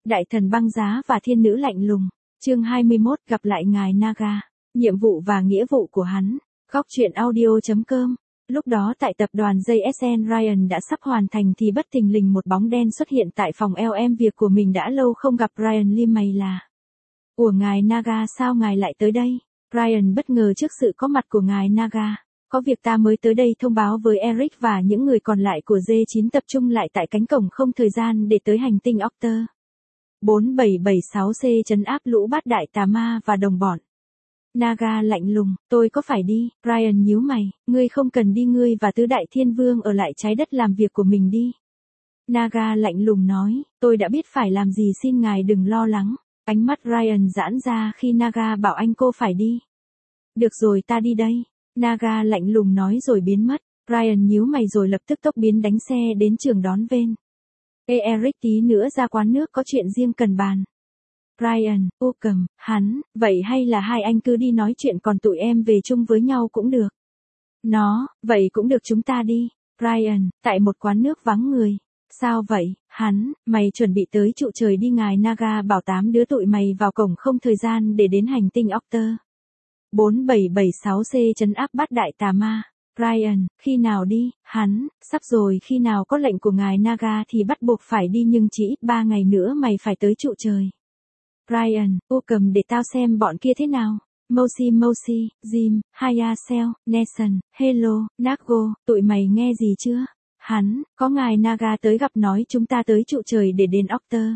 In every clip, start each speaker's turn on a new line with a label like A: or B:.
A: Đại thần băng giá và thiên nữ lạnh lùng. Chương 21 gặp lại ngài Naga. Nhiệm vụ và nghĩa vụ của hắn. Góc truyện audio.com. Lúc đó tại tập đoàn JSN Ryan đã sắp hoàn thành thì bất thình lình một bóng đen xuất hiện tại phòng LM việc của mình đã lâu không gặp. Ryan liêm mày là. Ủa ngài Naga, sao ngài lại tới đây? Ryan bất ngờ trước sự có mặt của ngài Naga. Có việc ta mới tới đây thông báo với Eric và những người còn lại của J9 tập trung lại tại cánh cổng không thời gian để tới hành tinh Octer. 4776C trấn áp lũ bát đại tà ma và đồng bọn. Naga lạnh lùng, tôi có phải đi? Ryan nhíu mày, ngươi không cần đi, ngươi và tứ đại thiên vương ở lại trái đất làm việc của mình đi. Naga lạnh lùng nói, tôi đã biết phải làm gì, xin ngài đừng lo lắng. Ánh mắt Ryan giãn ra khi Naga bảo anh cô phải đi. Được rồi, ta đi đây. Naga lạnh lùng nói rồi biến mất. Ryan nhíu mày rồi lập tức tốc biến đánh xe đến trường đón Ven. Ê Eric, tí nữa ra quán nước có chuyện riêng cần bàn. Ryan, cầm, hắn, vậy hay là hai anh cứ đi nói chuyện còn tụi em về chung với nhau cũng được. Nó, vậy cũng được, chúng ta đi. Ryan, tại một quán nước vắng người. Sao vậy, hắn, mày chuẩn bị tới trụ trời đi, ngài Naga bảo 8 đứa tụi mày vào cổng không thời gian để đến hành tinh Octer. 4776C trấn áp bát đại tà ma. Ryan, khi nào đi? Hắn, sắp rồi, khi nào có lệnh của ngài Naga thì bắt buộc phải đi, nhưng chỉ ít 3 ngày nữa mày phải tới trụ trời. Ryan, cầm để tao xem bọn kia thế nào. Moshi, Jim, Hayasel, Nelson, Hello, Nago, tụi mày nghe gì chưa? Hắn, có ngài Naga tới gặp, nói chúng ta tới trụ trời để đến Octer.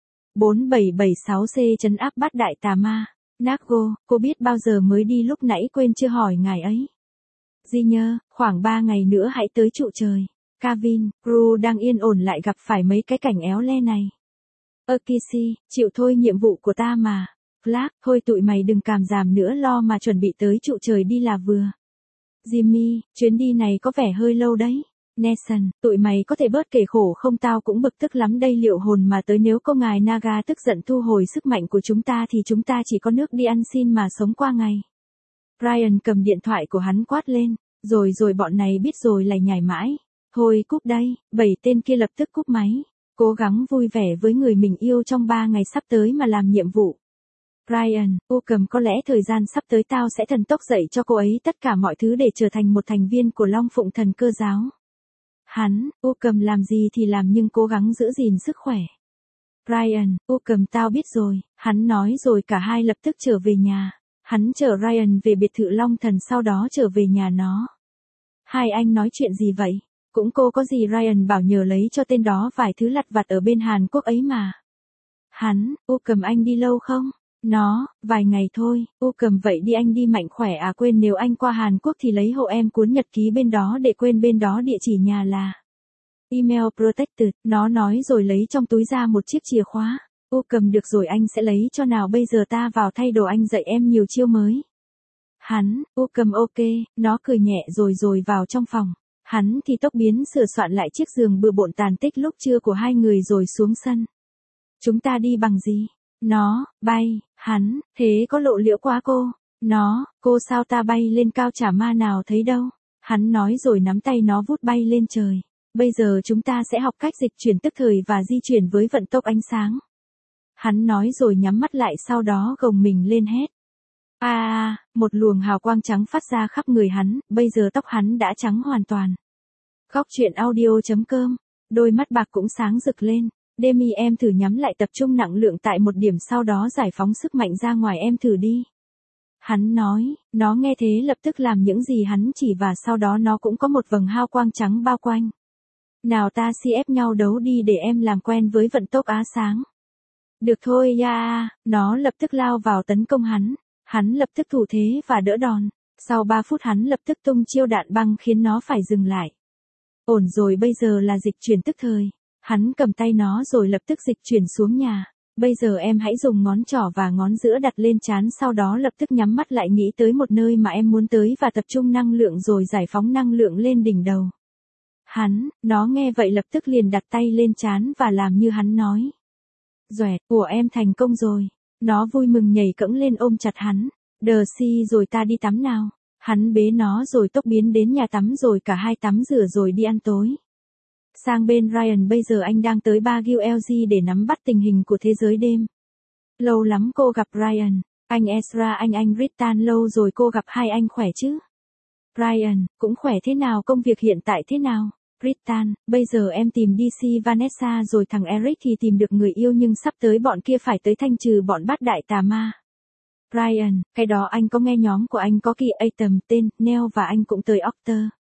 A: 4776C trấn áp bát đại tà ma. Nago, cô biết bao giờ mới đi, lúc nãy quên chưa hỏi ngài ấy. Junior, khoảng 3 ngày nữa hãy tới trụ trời. Kevin, crew đang yên ổn lại gặp phải mấy cái cảnh éo le này. Kishi, chịu thôi, nhiệm vụ của ta mà. Clark, thôi tụi mày đừng càm giảm nữa, lo mà chuẩn bị tới trụ trời đi là vừa. Jimmy, chuyến đi này có vẻ hơi lâu đấy. Nelson, tụi mày có thể bớt kể khổ không, tao cũng bực tức lắm đây, liệu hồn mà tới, nếu có ngài Naga tức giận thu hồi sức mạnh của chúng ta thì chúng ta chỉ có nước đi ăn xin mà sống qua ngày. Ryan cầm điện thoại của hắn quát lên, rồi bọn này biết rồi lại nhảy mãi. Thôi cúp đây, 7 tên kia lập tức cúp máy. Cố gắng vui vẻ với người mình yêu trong 3 ngày sắp tới mà làm nhiệm vụ. Ryan, cầm, có lẽ thời gian sắp tới tao sẽ thần tốc dạy cho cô ấy tất cả mọi thứ để trở thành một thành viên của Long Phụng Thần Cơ Giáo. Hắn, cầm, làm gì thì làm nhưng cố gắng giữ gìn sức khỏe. Ryan, cầm, tao biết rồi, hắn nói rồi cả hai lập tức trở về nhà. Hắn chở Ryan về biệt thự Long Thần, sau đó trở về nhà nó. Hai anh nói chuyện gì vậy? Cũng cô có gì, Ryan bảo nhờ lấy cho tên đó vài thứ lặt vặt ở bên Hàn Quốc ấy mà. Hắn, cầm, anh đi lâu không? Nó, vài ngày thôi. Cầm, vậy đi anh đi mạnh khỏe à, quên nếu anh qua Hàn Quốc thì lấy hộ em cuốn nhật ký bên đó để quên bên đó địa chỉ nhà là Email Protected. Nó nói rồi lấy trong túi ra một chiếc chìa khóa. Cầm, được rồi, anh sẽ lấy cho, nào bây giờ ta vào thay đồ, anh dạy em nhiều chiêu mới. Hắn, cầm, ok, nó cười nhẹ rồi vào trong phòng. Hắn thì tốc biến sửa soạn lại chiếc giường bừa bộn tàn tích lúc trưa của hai người rồi xuống sân. Chúng ta đi bằng gì? Nó, bay. Hắn, thế có lộ liễu quá cô. Nó, cô sao ta bay lên cao chả ma nào thấy đâu. Hắn nói rồi nắm tay nó vút bay lên trời. Bây giờ chúng ta sẽ học cách dịch chuyển tức thời và di chuyển với vận tốc ánh sáng. Hắn nói rồi nhắm mắt lại, sau đó gồng mình lên hét. Một luồng hào quang trắng phát ra khắp người hắn, bây giờ tóc hắn đã trắng hoàn toàn. Góc truyện audio.com, đôi mắt bạc cũng sáng rực lên. Demi, em thử nhắm lại, tập trung năng lượng tại một điểm, sau đó giải phóng sức mạnh ra ngoài, em thử đi. Hắn nói, nó nghe thế lập tức làm những gì hắn chỉ và sau đó nó cũng có một vầng hào quang trắng bao quanh. Nào ta CF nhau đấu đi để em làm quen với vận tốc á sáng. Được thôi nó lập tức lao vào tấn công hắn. Hắn lập tức thủ thế và đỡ đòn. Sau 3 phút hắn lập tức tung chiêu đạn băng khiến nó phải dừng lại. Ổn rồi, bây giờ là dịch chuyển tức thời. Hắn cầm tay nó rồi lập tức dịch chuyển xuống nhà. Bây giờ em hãy dùng ngón trỏ và ngón giữa đặt lên trán, sau đó lập tức nhắm mắt lại, nghĩ tới một nơi mà em muốn tới và tập trung năng lượng rồi giải phóng năng lượng lên đỉnh đầu. Nó nghe vậy lập tức liền đặt tay lên trán và làm như hắn nói. Doẹt, của em thành công rồi. Nó vui mừng nhảy cẫng lên ôm chặt hắn. Đờ si, rồi ta đi tắm nào. Hắn bế nó rồi tốc biến đến nhà tắm rồi cả hai tắm rửa rồi đi ăn tối. Sang bên Ryan, bây giờ anh đang tới Baguio LG để nắm bắt tình hình của thế giới đêm. Lâu lắm cô gặp Ryan. Anh Ezra, anh Ritan, lâu rồi cô gặp hai anh khỏe chứ? Ryan, cũng khỏe, thế nào, công việc hiện tại thế nào? Ritan, bây giờ em tìm DC Vanessa rồi, thằng Eric thì tìm được người yêu nhưng sắp tới bọn kia phải tới thanh trừ bọn bát đại tà ma. Ryan, cái đó anh có nghe nhóm của anh có kỳ Atom tên Neo và anh cũng tới Octer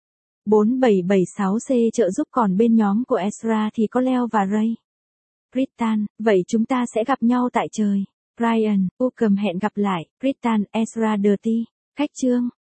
A: 4776C trợ giúp, còn bên nhóm của Ezra thì có Leo và Ray. Ritan, vậy chúng ta sẽ gặp nhau tại trời. Ryan, cầm hẹn gặp lại. Ritan, Ezra Dirty. Khách trương.